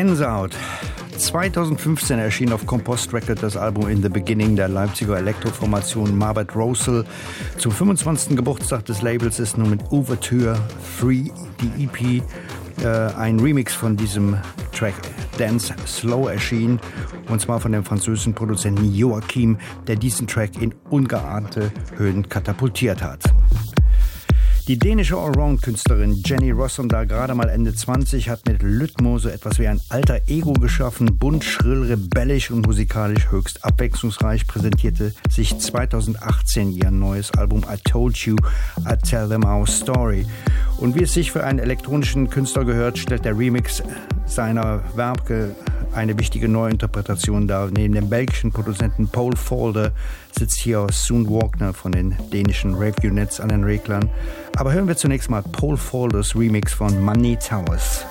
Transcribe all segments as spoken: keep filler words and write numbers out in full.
Gänsehaut. zweitausendfünfzehn erschien auf Compost Record das Album In the Beginning der Leipziger Elektroformation Marbert Rosel. Zum fünfundzwanzigsten Geburtstag des Labels ist nun mit Overture drei die E P äh, ein Remix von diesem Track Dance Slow erschienen. Und zwar von dem französischen Produzenten Joachim, der diesen Track in ungeahnte Höhen katapultiert hat. Die dänische Allround-Künstlerin Jenny Rossum, gerade mal Ende zwanzig, hat mit Lytmo so etwas wie ein alter Ego geschaffen. Bunt, schrill, rebellisch und musikalisch höchst abwechslungsreich präsentierte sich zweitausendachtzehn ihr neues Album I Told You, I Tell Them Our Story. Und wie es sich für einen elektronischen Künstler gehört, stellt der Remix seiner Werke eine wichtige Neuinterpretation dar. Neben dem belgischen Produzenten Paul Folder sitzt hier Soon Walkner von den dänischen Rave Units an den Reglern. Aber hören wir zunächst mal Paul Folders Remix von Money Towers.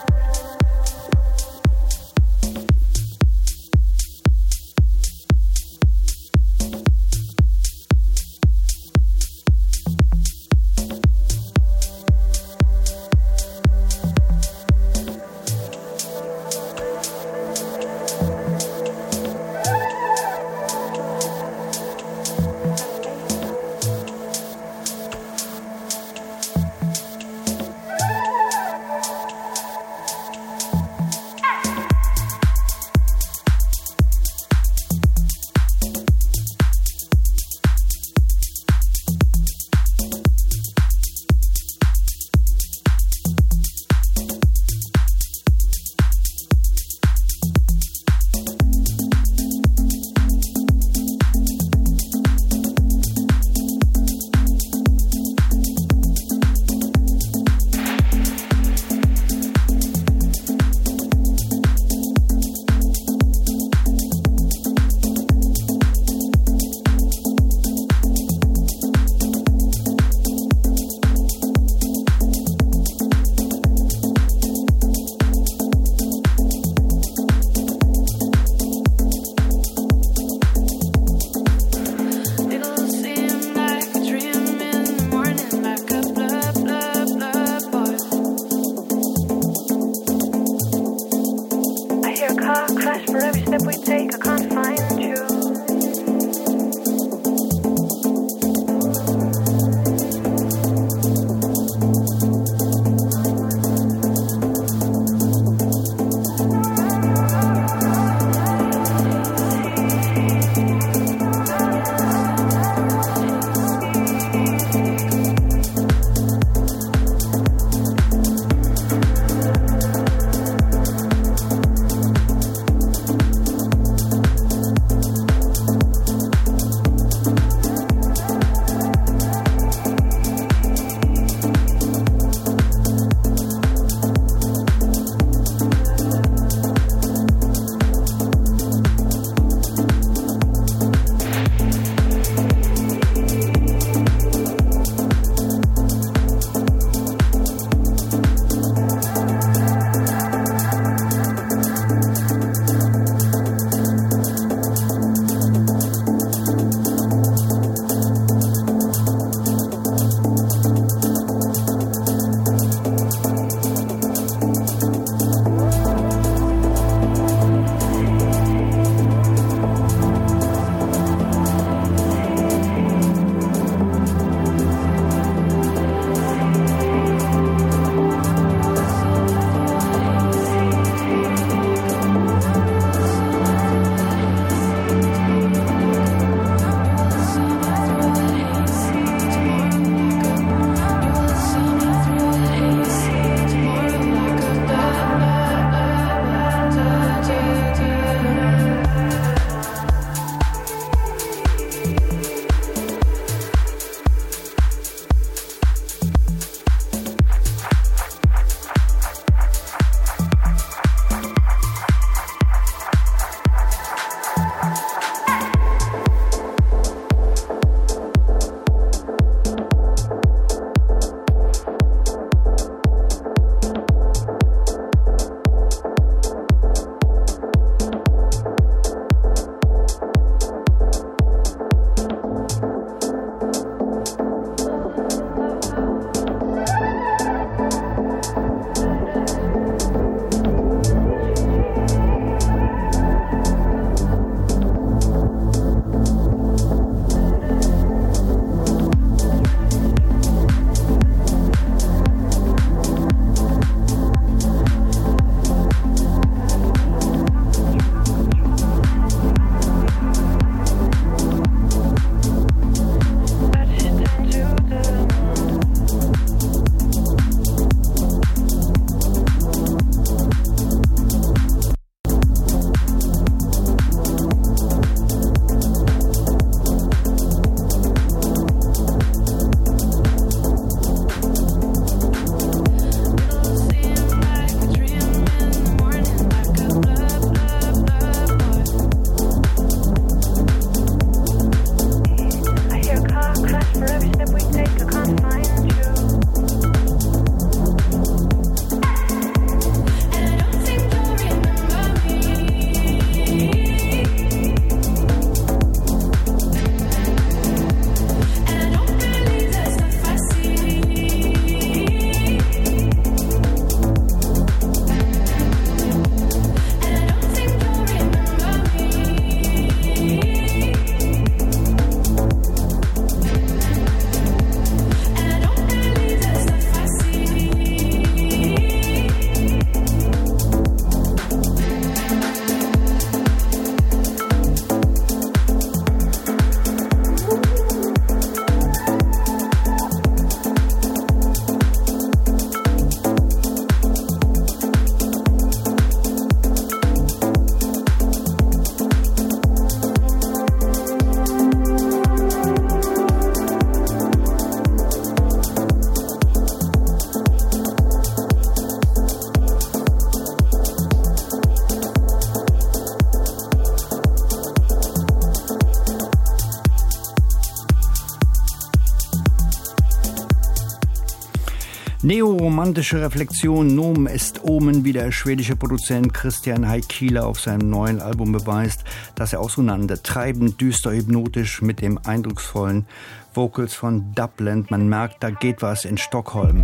Neoromantische Reflexion, Nomen est Omen, wie der schwedische Produzent Christian Heikkila auf seinem neuen Album beweist, dass er auseinander treibend, düster, hypnotisch mit dem eindrucksvollen Vocals von Dublin. Man merkt, da geht was in Stockholm.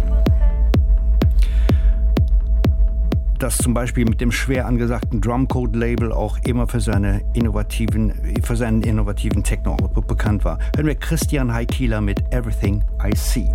Das zum Beispiel mit dem schwer angesagten Drumcode-Label auch immer für, seine innovativen, für seinen innovativen Techno-Output bekannt war. Hören wir Christian Heikkila mit Everything I See.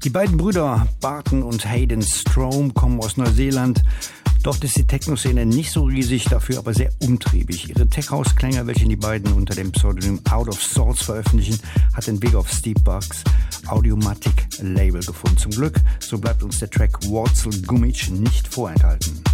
Die beiden Brüder Barton und Hayden Strom kommen aus Neuseeland. Dort ist die Techno-Szene nicht so riesig, dafür aber sehr umtriebig. Ihre Tech-House-Klänge, welche die beiden unter dem Pseudonym Out of Sorts veröffentlichen, hat den Weg auf Steve Bucks Audiomatic-Label gefunden. Zum Glück, so bleibt uns der Track Wurzel Gumic nicht vorenthalten.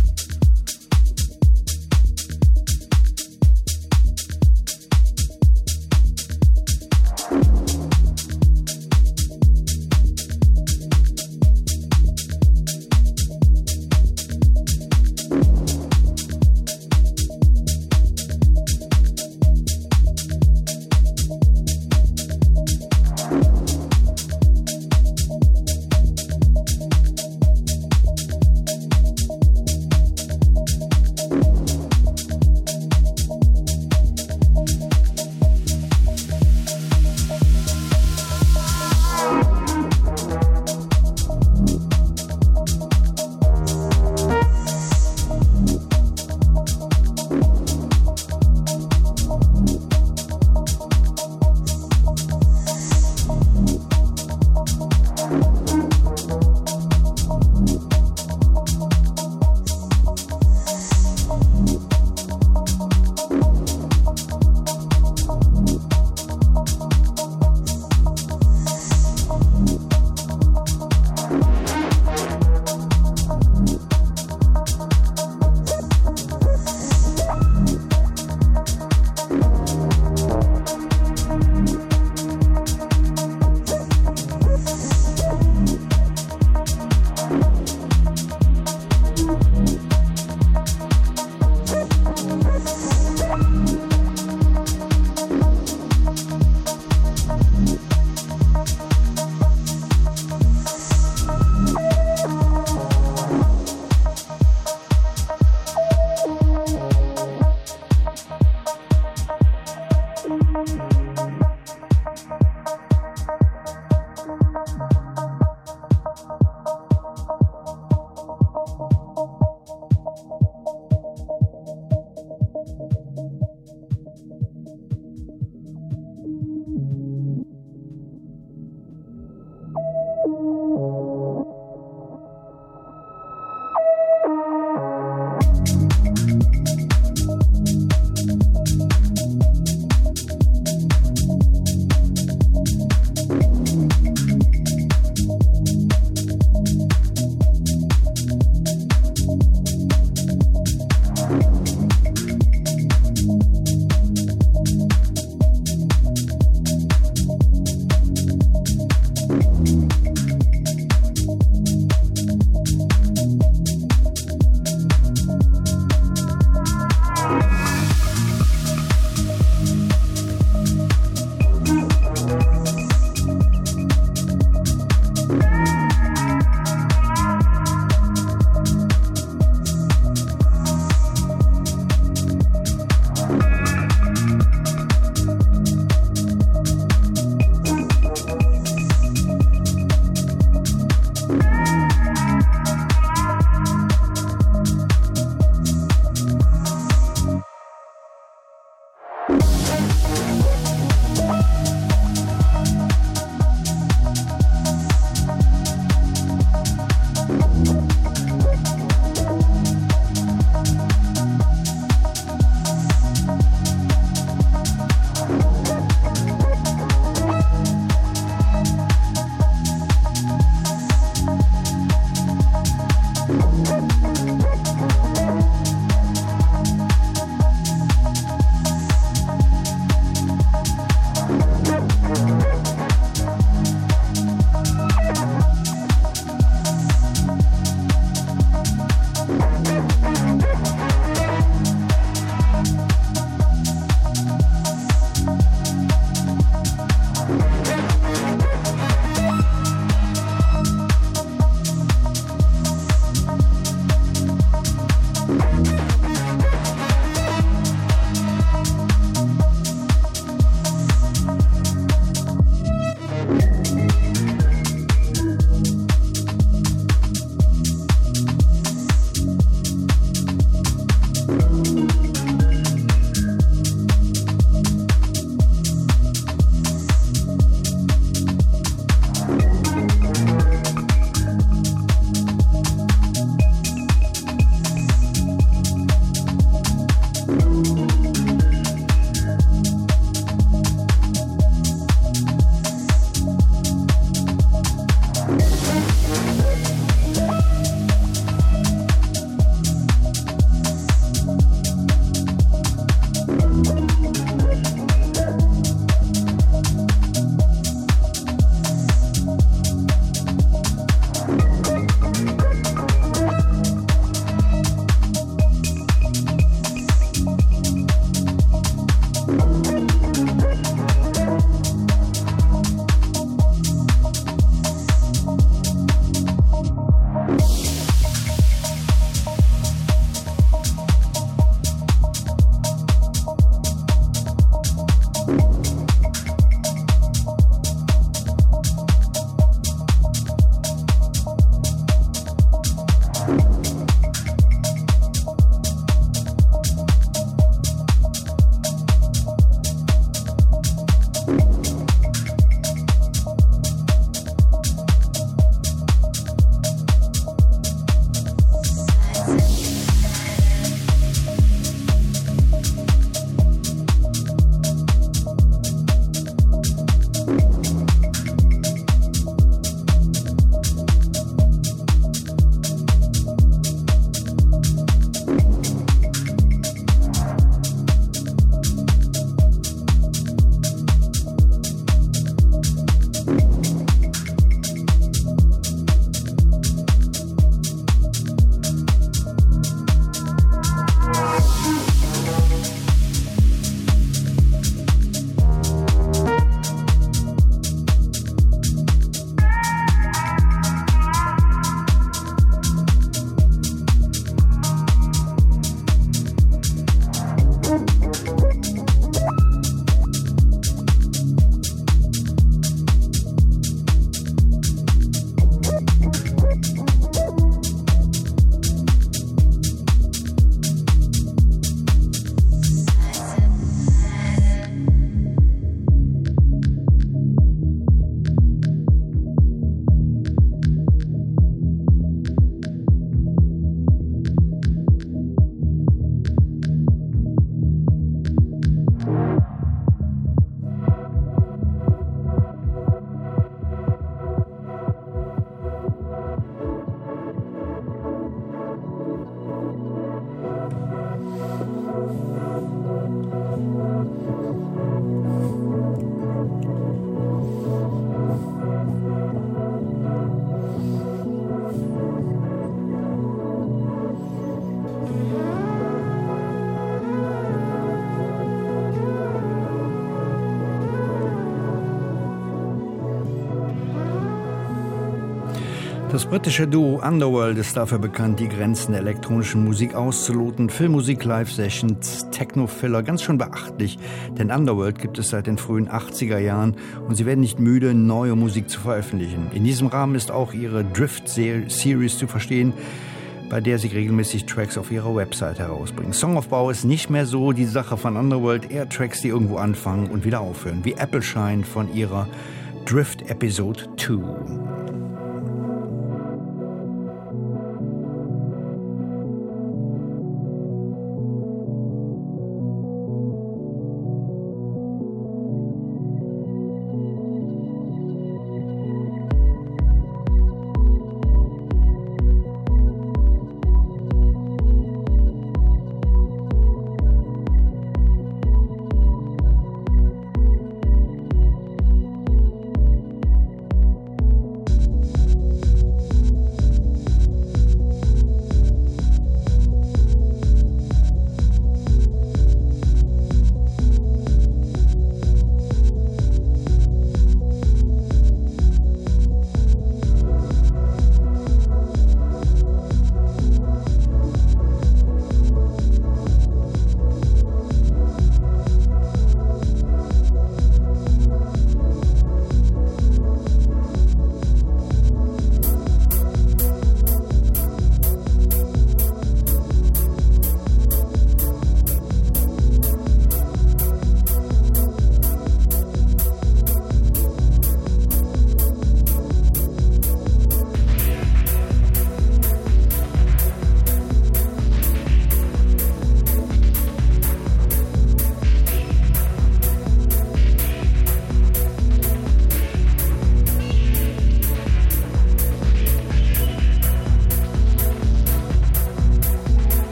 Das britische Duo Underworld ist dafür bekannt, die Grenzen der elektronischen Musik auszuloten. Filmmusik, Live-Sessions, Techno-Filler, ganz schön beachtlich. Denn Underworld gibt es seit den frühen achtziger Jahren und sie werden nicht müde, neue Musik zu veröffentlichen. In diesem Rahmen ist auch ihre Drift-Series zu verstehen, bei der sie regelmäßig Tracks auf ihrer Website herausbringen. Songaufbau ist nicht mehr so die Sache von Underworld, eher Tracks, die irgendwo anfangen und wieder aufhören, wie Appleshine von ihrer Drift Episode zwei.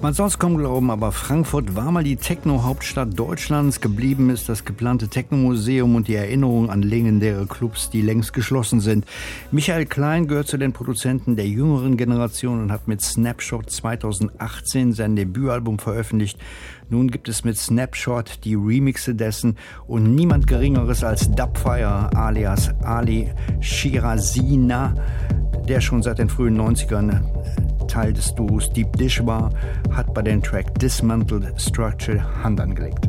Man soll es kaum glauben, aber Frankfurt war mal die Techno-Hauptstadt Deutschlands. Geblieben ist das geplante Techno-Museum und die Erinnerung an legendäre Clubs, die längst geschlossen sind. Michael Klein gehört zu den Produzenten der jüngeren Generation und hat mit Snapshot zweitausendachtzehn sein Debütalbum veröffentlicht. Nun gibt es mit Snapshot die Remixe dessen und niemand Geringeres als Dubfire alias Ali Shirazina, der schon seit den frühen neunzigern Teil des Duos Deep Dish war, hat bei dem Track Dismantled Structure Hand angelegt.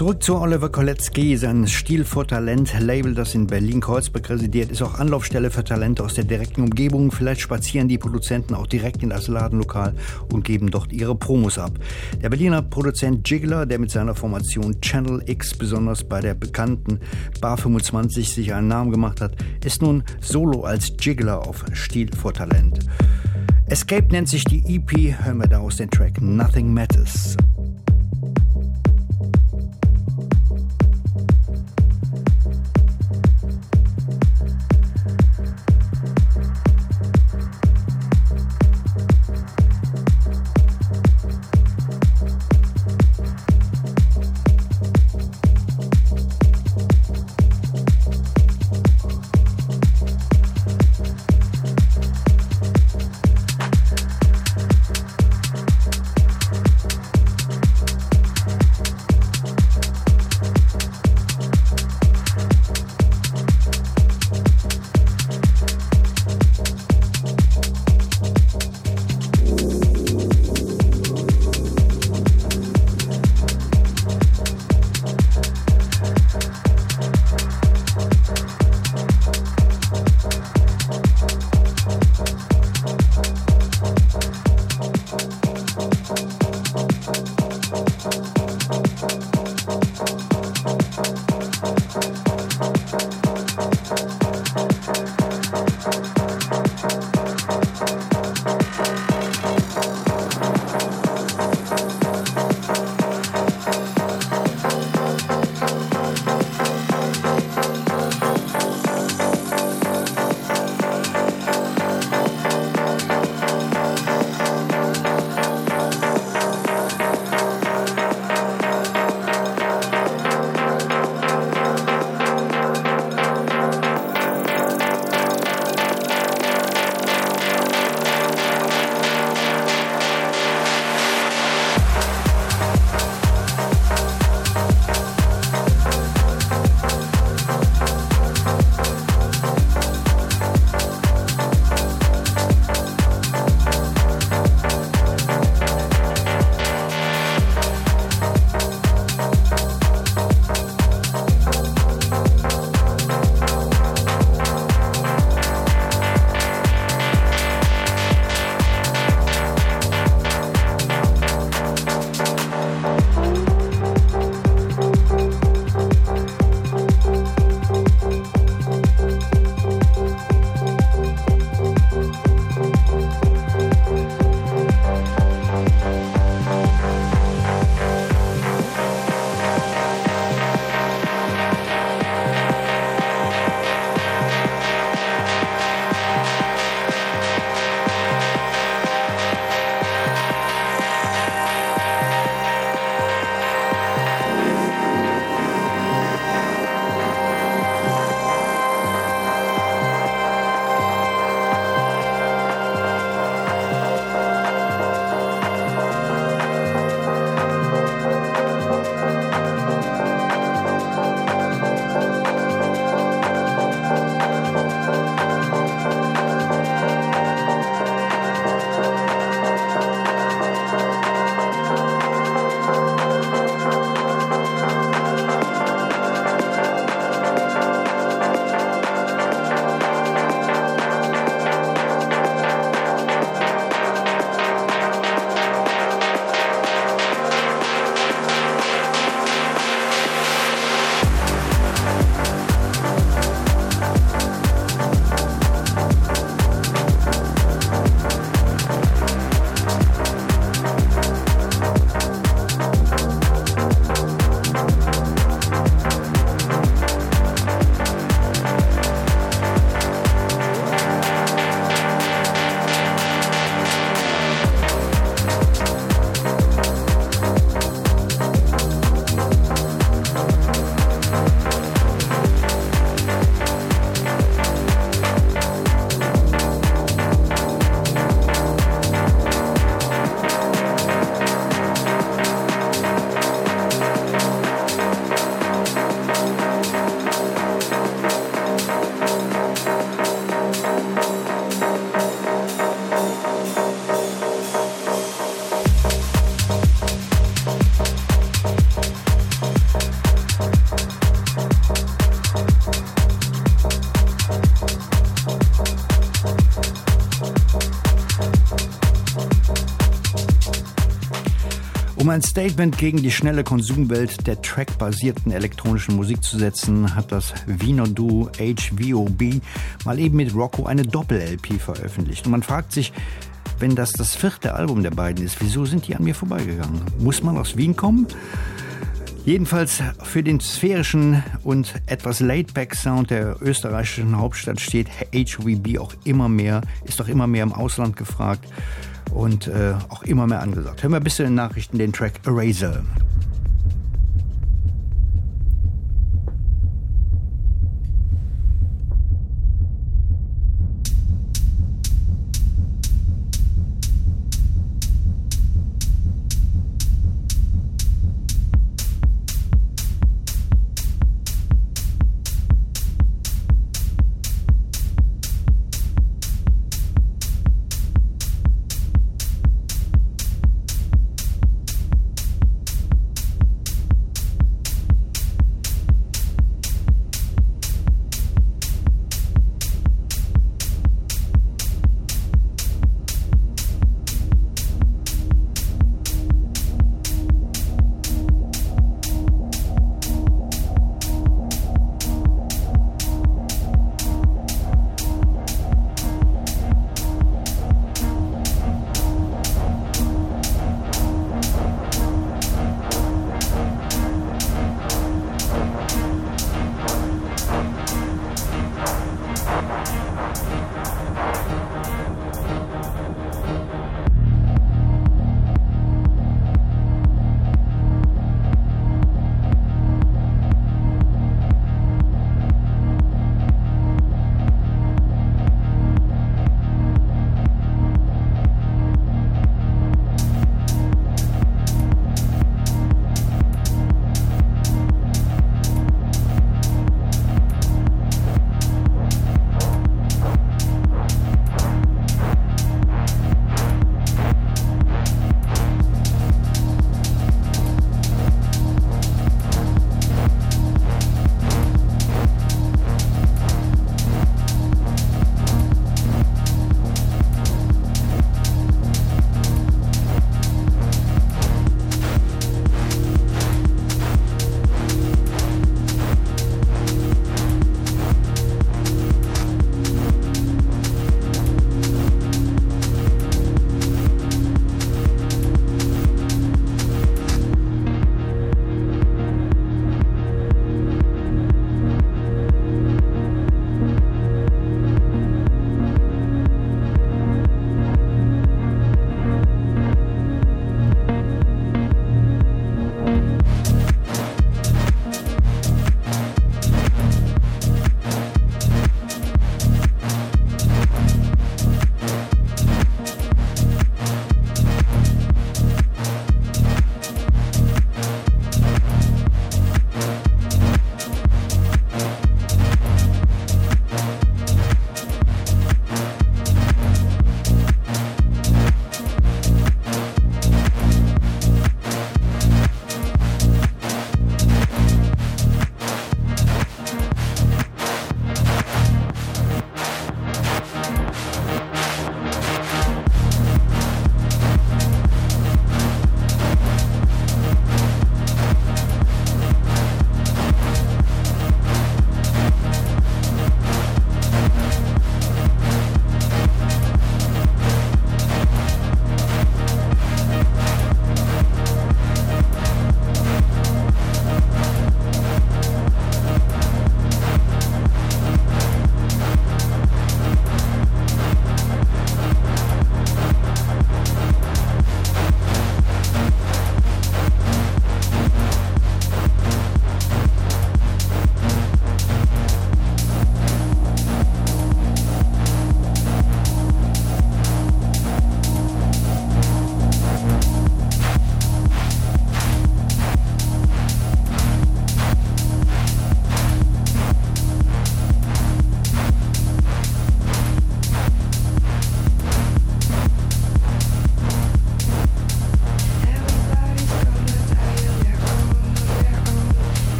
Zurück zu Oliver Kolecki, sein Stil vor Talent Label, das in Berlin-Kreuzberg residiert, ist auch Anlaufstelle für Talente aus der direkten Umgebung. Vielleicht spazieren die Produzenten auch direkt in das Ladenlokal und geben dort ihre Promos ab. Der Berliner Produzent Jiggler, der mit seiner Formation Channel X besonders bei der bekannten Bar fünfundzwanzig sich einen Namen gemacht hat, ist nun solo als Jiggler auf Stil vor Talent. Escape nennt sich die E P, hören wir da aus den Track Nothing Matters. Um ein Statement gegen die schnelle Konsumwelt der trackbasierten elektronischen Musik zu setzen, hat das Wiener Duo H V O B mal eben mit Rocco eine Doppel-L P veröffentlicht. Und man fragt sich, wenn das das vierte Album der beiden ist, wieso sind die an mir vorbeigegangen? Muss man aus Wien kommen? Jedenfalls für den sphärischen und etwas Laid-Back-Sound der österreichischen Hauptstadt steht H V O B auch immer mehr, ist auch immer mehr im Ausland gefragt und äh, auch immer mehr angesagt. Hören wir bis zu den Nachrichten den Track Eraser.